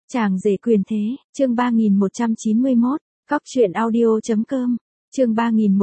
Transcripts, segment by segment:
Chàng rể quyền thế, chương 3191, Cóc truyện audio.com, chương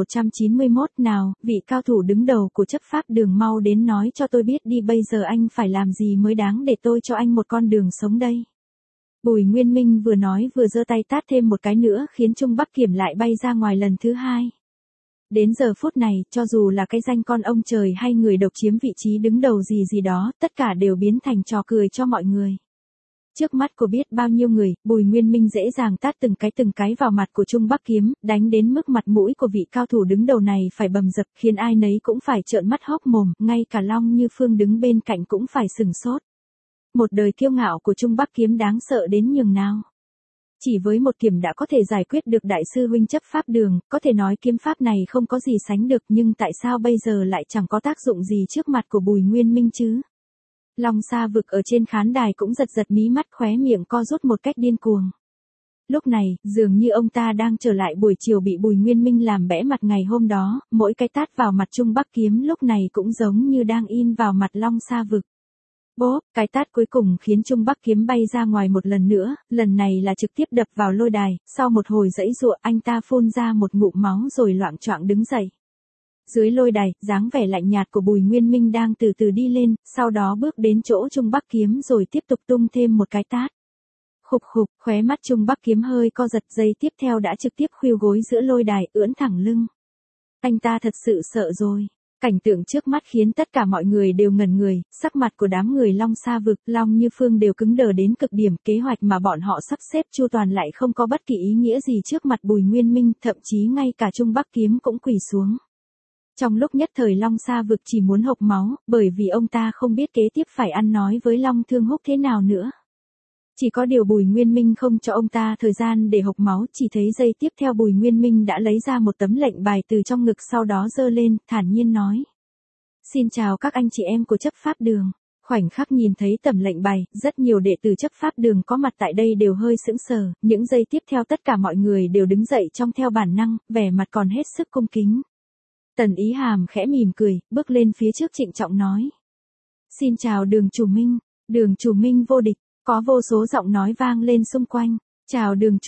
3191 nào, vị cao thủ đứng đầu của chấp pháp đường mau đến nói cho tôi biết đi bây giờ anh phải làm gì mới đáng để tôi cho anh một con đường sống đây. Bùi Nguyên Minh vừa nói vừa giơ tay tát thêm một cái nữa khiến Trung Bắc Kiểm lại bay ra ngoài lần thứ hai. Đến giờ phút này, cho dù là cái danh con ông trời hay người độc chiếm vị trí đứng đầu gì gì đó, tất cả đều biến thành trò cười cho mọi người. Trước mắt của biết bao nhiêu người, Bùi Nguyên Minh dễ dàng tát từng cái vào mặt của Trung Bắc Kiếm, đánh đến mức mặt mũi của vị cao thủ đứng đầu này phải bầm dập, khiến ai nấy cũng phải trợn mắt hốc mồm, ngay cả Long Như Phương đứng bên cạnh cũng phải sừng sốt. Một đời kiêu ngạo của Trung Bắc Kiếm đáng sợ đến nhường nào. Chỉ với một kiếm đã có thể giải quyết được đại sư huynh chấp pháp đường, có thể nói kiếm pháp này không có gì sánh được, nhưng tại sao bây giờ lại chẳng có tác dụng gì trước mặt của Bùi Nguyên Minh chứ? Long Sa Vực ở trên khán đài cũng giật mí mắt, khóe miệng co rút một cách điên cuồng. Lúc này, dường như ông ta đang trở lại buổi chiều bị Bùi Nguyên Minh làm bẽ mặt ngày hôm đó, mỗi cái tát vào mặt Trung Bắc Kiếm lúc này cũng giống như đang in vào mặt Long Sa Vực. Bốp, cái tát cuối cùng khiến Trung Bắc Kiếm bay ra ngoài một lần nữa, lần này là trực tiếp đập vào lôi đài, sau một hồi giãy giụa anh ta phun ra một ngụm máu rồi loạng choạng đứng dậy. Dưới lôi đài, dáng vẻ lạnh nhạt của Bùi Nguyên Minh đang từ từ đi lên, sau đó bước đến chỗ Trung Bắc Kiếm rồi tiếp tục tung thêm một cái tát. Khục khục, khóe mắt Trung Bắc Kiếm hơi co giật, giây tiếp theo đã trực tiếp khuỵu gối giữa lôi đài, ưỡn thẳng lưng. Anh ta thật sự sợ rồi. Cảnh tượng trước mắt khiến tất cả mọi người đều ngẩn người, sắc mặt của đám người Long Sa Vực, Long Như Phương đều cứng đờ đến cực điểm, kế hoạch mà bọn họ sắp xếp chu toàn lại không có bất kỳ ý nghĩa gì trước mặt Bùi Nguyên Minh, thậm chí ngay cả Trung Bắc Kiếm cũng quỳ xuống. Trong lúc nhất thời Long Sa Vực chỉ muốn hộc máu, bởi vì ông ta không biết kế tiếp phải ăn nói với Long Thương Húc thế nào nữa. Chỉ có điều Bùi Nguyên Minh không cho ông ta thời gian để hộc máu, chỉ thấy giây tiếp theo Bùi Nguyên Minh đã lấy ra một tấm lệnh bài từ trong ngực, sau đó giơ lên, thản nhiên nói. Xin chào các anh chị em của chấp pháp đường. Khoảnh khắc nhìn thấy tấm lệnh bài, rất nhiều đệ tử chấp pháp đường có mặt tại đây đều hơi sững sờ, những giây tiếp theo tất cả mọi người đều đứng dậy trong theo bản năng, vẻ mặt còn hết sức cung kính. Tần Ý Hàm khẽ mỉm cười, bước lên phía trước trịnh trọng nói. Xin chào Đường Chủ Minh vô địch. Có vô số giọng nói vang lên xung quanh. Chào Đường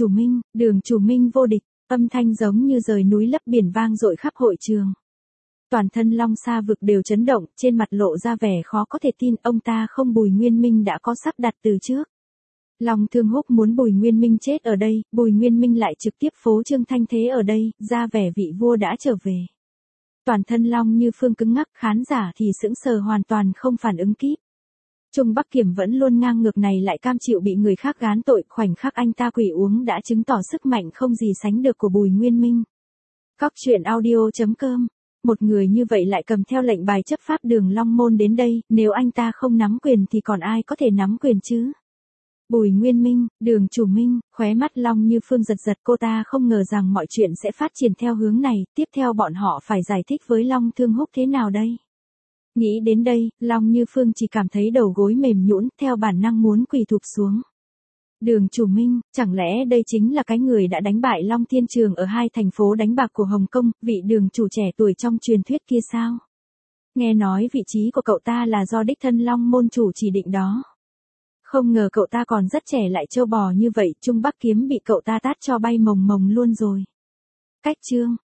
Chủ Minh vô địch, âm thanh giống như rời núi lấp biển vang dội khắp hội trường. Toàn thân Long Sa Vực đều chấn động, trên mặt lộ ra vẻ khó có thể tin, ông ta không Bùi Nguyên Minh đã có sắp đặt từ trước. Long Thương Húc muốn Bùi Nguyên Minh chết ở đây, Bùi Nguyên Minh lại trực tiếp phô trương thanh thế ở đây, ra vẻ vị vua đã trở về. Toàn thân Long Như Phương cứng ngắc, khán giả thì sững sờ hoàn toàn không phản ứng kịp. Trung Bắc Kiểm vẫn luôn ngang ngược này lại cam chịu bị người khác gán tội, khoảnh khắc anh ta quỳ uống đã chứng tỏ sức mạnh không gì sánh được của Bùi Nguyên Minh. Cóc truyện audio.com, một người như vậy lại cầm theo lệnh bài chấp pháp đường Long Môn đến đây, nếu anh ta không nắm quyền thì còn ai có thể nắm quyền chứ? Bùi Nguyên Minh, Đường Chủ Minh, khóe mắt Long Như Phương giật, cô ta không ngờ rằng mọi chuyện sẽ phát triển theo hướng này, tiếp theo bọn họ phải giải thích với Long Thương Húc thế nào đây? Nghĩ đến đây, Long Như Phương chỉ cảm thấy đầu gối mềm nhũn, theo bản năng muốn quỳ thụp xuống. Đường Chủ Minh, chẳng lẽ đây chính là cái người đã đánh bại Long Thiên Trường ở hai thành phố đánh bạc của Hồng Kông, vị đường chủ trẻ tuổi trong truyền thuyết kia sao? Nghe nói vị trí của cậu ta là do đích thân Long môn chủ chỉ định đó. Không ngờ cậu ta còn rất trẻ lại trâu bò như vậy, Trung Bắc Kiếm bị cậu ta tát cho bay mồng mồng luôn rồi. Cách chương.